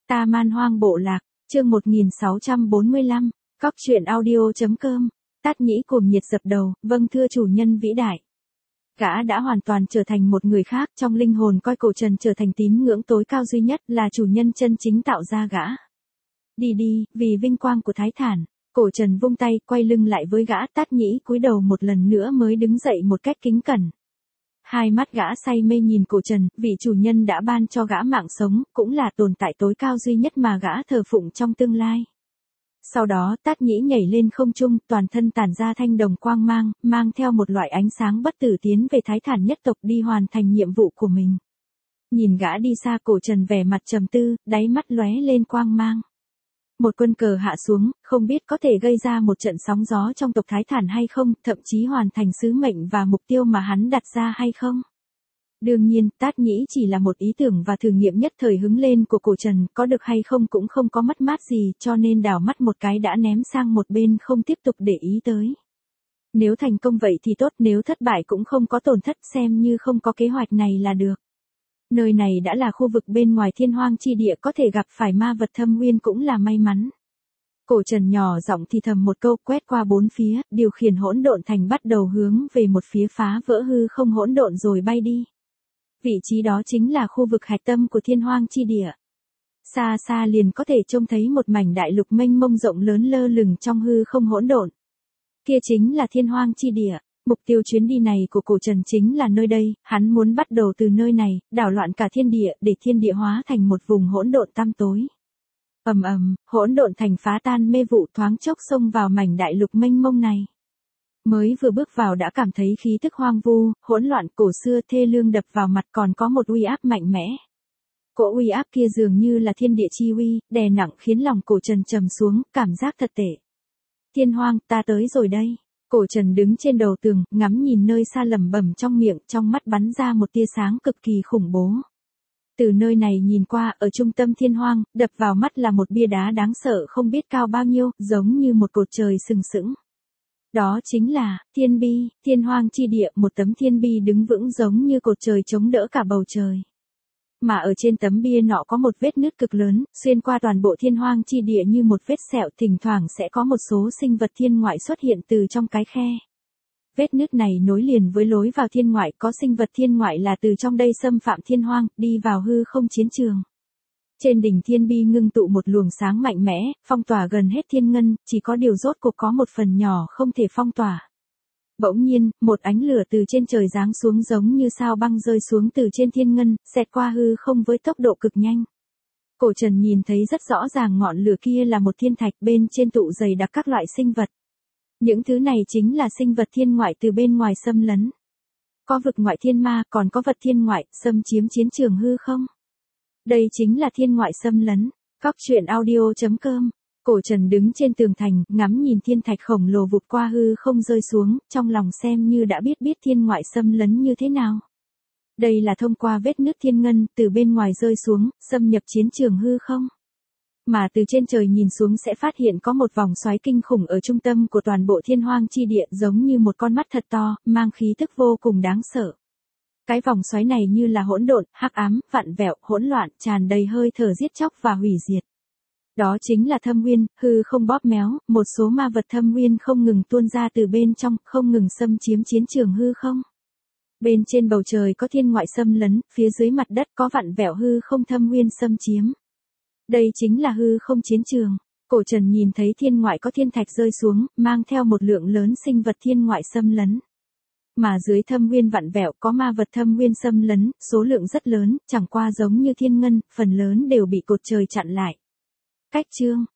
Ta Man Hoang Bộ Lạc, chương 1645, Cóc truyện audio.com, Tát Nhĩ cuồng nhiệt dập đầu, vâng thưa chủ nhân vĩ đại. Gã đã hoàn toàn trở thành một người khác, trong linh hồn coi Cổ Trần trở thành tín ngưỡng tối cao duy nhất, là chủ nhân chân chính tạo ra gã. Đi đi, vì vinh quang của Thái Thản. Cổ Trần vung tay, quay lưng lại với gã. Tát Nhĩ cúi đầu một lần nữa mới đứng dậy một cách kính cẩn. Hai mắt gã say mê nhìn Cổ Trần, vị chủ nhân đã ban cho gã mạng sống, cũng là tồn tại tối cao duy nhất mà gã thờ phụng trong tương lai. Sau đó, Tát Nhĩ nhảy lên không trung, toàn thân tản ra thanh đồng quang mang, mang theo một loại ánh sáng bất tử tiến về Thái Thản nhất tộc đi hoàn thành nhiệm vụ của mình. Nhìn gã đi xa, Cổ Trần vẻ mặt trầm tư, đáy mắt lóe lên quang mang. Một quân cờ hạ xuống, không biết có thể gây ra một trận sóng gió trong tộc Thái Thản hay không, thậm chí hoàn thành sứ mệnh và mục tiêu mà hắn đặt ra hay không. Đương nhiên, Tát Nhĩ chỉ là một ý tưởng và thử nghiệm nhất thời hứng lên của Cổ Trần, có được hay không cũng không có mất mát gì, cho nên đảo mắt một cái đã ném sang một bên không tiếp tục để ý tới. Nếu thành công vậy thì tốt, nếu thất bại cũng không có tổn thất, xem như không có kế hoạch này là được. Nơi này đã là khu vực bên ngoài Thiên Hoang chi địa, có thể gặp phải ma vật thâm nguyên cũng là may mắn. Cổ Trần nhỏ giọng thì thầm một câu, quét qua bốn phía, điều khiển hỗn độn thành bắt đầu hướng về một phía phá vỡ hư không hỗn độn rồi bay đi. Vị trí đó chính là khu vực hạch tâm của Thiên Hoang chi địa. Xa xa liền có thể trông thấy một mảnh đại lục mênh mông rộng lớn lơ lửng trong hư không hỗn độn. Kia chính là Thiên Hoang chi địa. Mục tiêu chuyến đi này của Cổ Trần chính là nơi đây, hắn muốn bắt đầu từ nơi này, đảo loạn cả thiên địa, để thiên địa hóa thành một vùng hỗn độn tăm tối. Ầm ầm, hỗn độn thành phá tan mê vụ, thoáng chốc xông vào mảnh đại lục mênh mông này. Mới vừa bước vào đã cảm thấy khí tức hoang vu, hỗn loạn, cổ xưa thê lương đập vào mặt, còn có một uy áp mạnh mẽ. Cỗ uy áp kia dường như là thiên địa chi uy, đè nặng khiến lòng Cổ Trần trầm xuống, cảm giác thật tệ. Thiên Hoang, ta tới rồi đây. Cổ Trần đứng trên đầu tường, ngắm nhìn nơi xa lẩm bẩm trong miệng, trong mắt bắn ra một tia sáng cực kỳ khủng bố. Từ nơi này nhìn qua, ở trung tâm Thiên Hoang, đập vào mắt là một bia đá đáng sợ không biết cao bao nhiêu, giống như một cột trời sừng sững. Đó chính là Thiên Bi, Thiên Hoang chi địa, một tấm thiên bi đứng vững giống như cột trời chống đỡ cả bầu trời. Mà ở trên tấm bia nọ có một vết nứt cực lớn, xuyên qua toàn bộ Thiên Hoang chi địa như một vết sẹo, thỉnh thoảng sẽ có một số sinh vật thiên ngoại xuất hiện từ trong cái khe. Vết nứt này nối liền với lối vào thiên ngoại, có sinh vật thiên ngoại là từ trong đây xâm phạm Thiên Hoang, đi vào hư không chiến trường. Trên đỉnh thiên bi ngưng tụ một luồng sáng mạnh mẽ, phong tỏa gần hết thiên ngân, chỉ có điều rốt cuộc có một phần nhỏ không thể phong tỏa. Bỗng nhiên, một ánh lửa từ trên trời giáng xuống giống như sao băng rơi xuống từ trên thiên ngân, xẹt qua hư không với tốc độ cực nhanh. Cổ Trần nhìn thấy rất rõ ràng ngọn lửa kia là một thiên thạch, bên trên tụ dày đặc các loại sinh vật. Những thứ này chính là sinh vật thiên ngoại từ bên ngoài xâm lấn. Có vực ngoại thiên ma, còn có vật thiên ngoại, xâm chiếm chiến trường hư không. Đây chính là thiên ngoại xâm lấn. Cóc truyện audio.com. Cổ Trần đứng trên tường thành, ngắm nhìn thiên thạch khổng lồ vụt qua hư không rơi xuống, trong lòng xem như đã biết thiên ngoại xâm lấn như thế nào. Đây là thông qua vết nứt thiên ngân, từ bên ngoài rơi xuống, xâm nhập chiến trường hư không. Mà từ trên trời nhìn xuống sẽ phát hiện có một vòng xoáy kinh khủng ở trung tâm của toàn bộ Thiên Hoang chi địa, giống như một con mắt thật to, mang khí tức vô cùng đáng sợ. Cái vòng xoáy này như là hỗn độn, hắc ám, vặn vẹo, hỗn loạn, tràn đầy hơi thở giết chóc và hủy diệt. Đó chính là thâm nguyên, hư không bóp méo, một số ma vật thâm nguyên không ngừng tuôn ra từ bên trong, không ngừng xâm chiếm chiến trường hư không. Bên trên bầu trời có thiên ngoại xâm lấn, phía dưới mặt đất có vặn vẹo hư không thâm nguyên xâm chiếm. Đây chính là hư không chiến trường. Cổ Trần nhìn thấy thiên ngoại có thiên thạch rơi xuống, mang theo một lượng lớn sinh vật thiên ngoại xâm lấn. Mà dưới thâm nguyên vặn vẹo có ma vật thâm nguyên xâm lấn, số lượng rất lớn, chẳng qua giống như thiên ngân, phần lớn đều bị cột trời chặn lại. Cách chương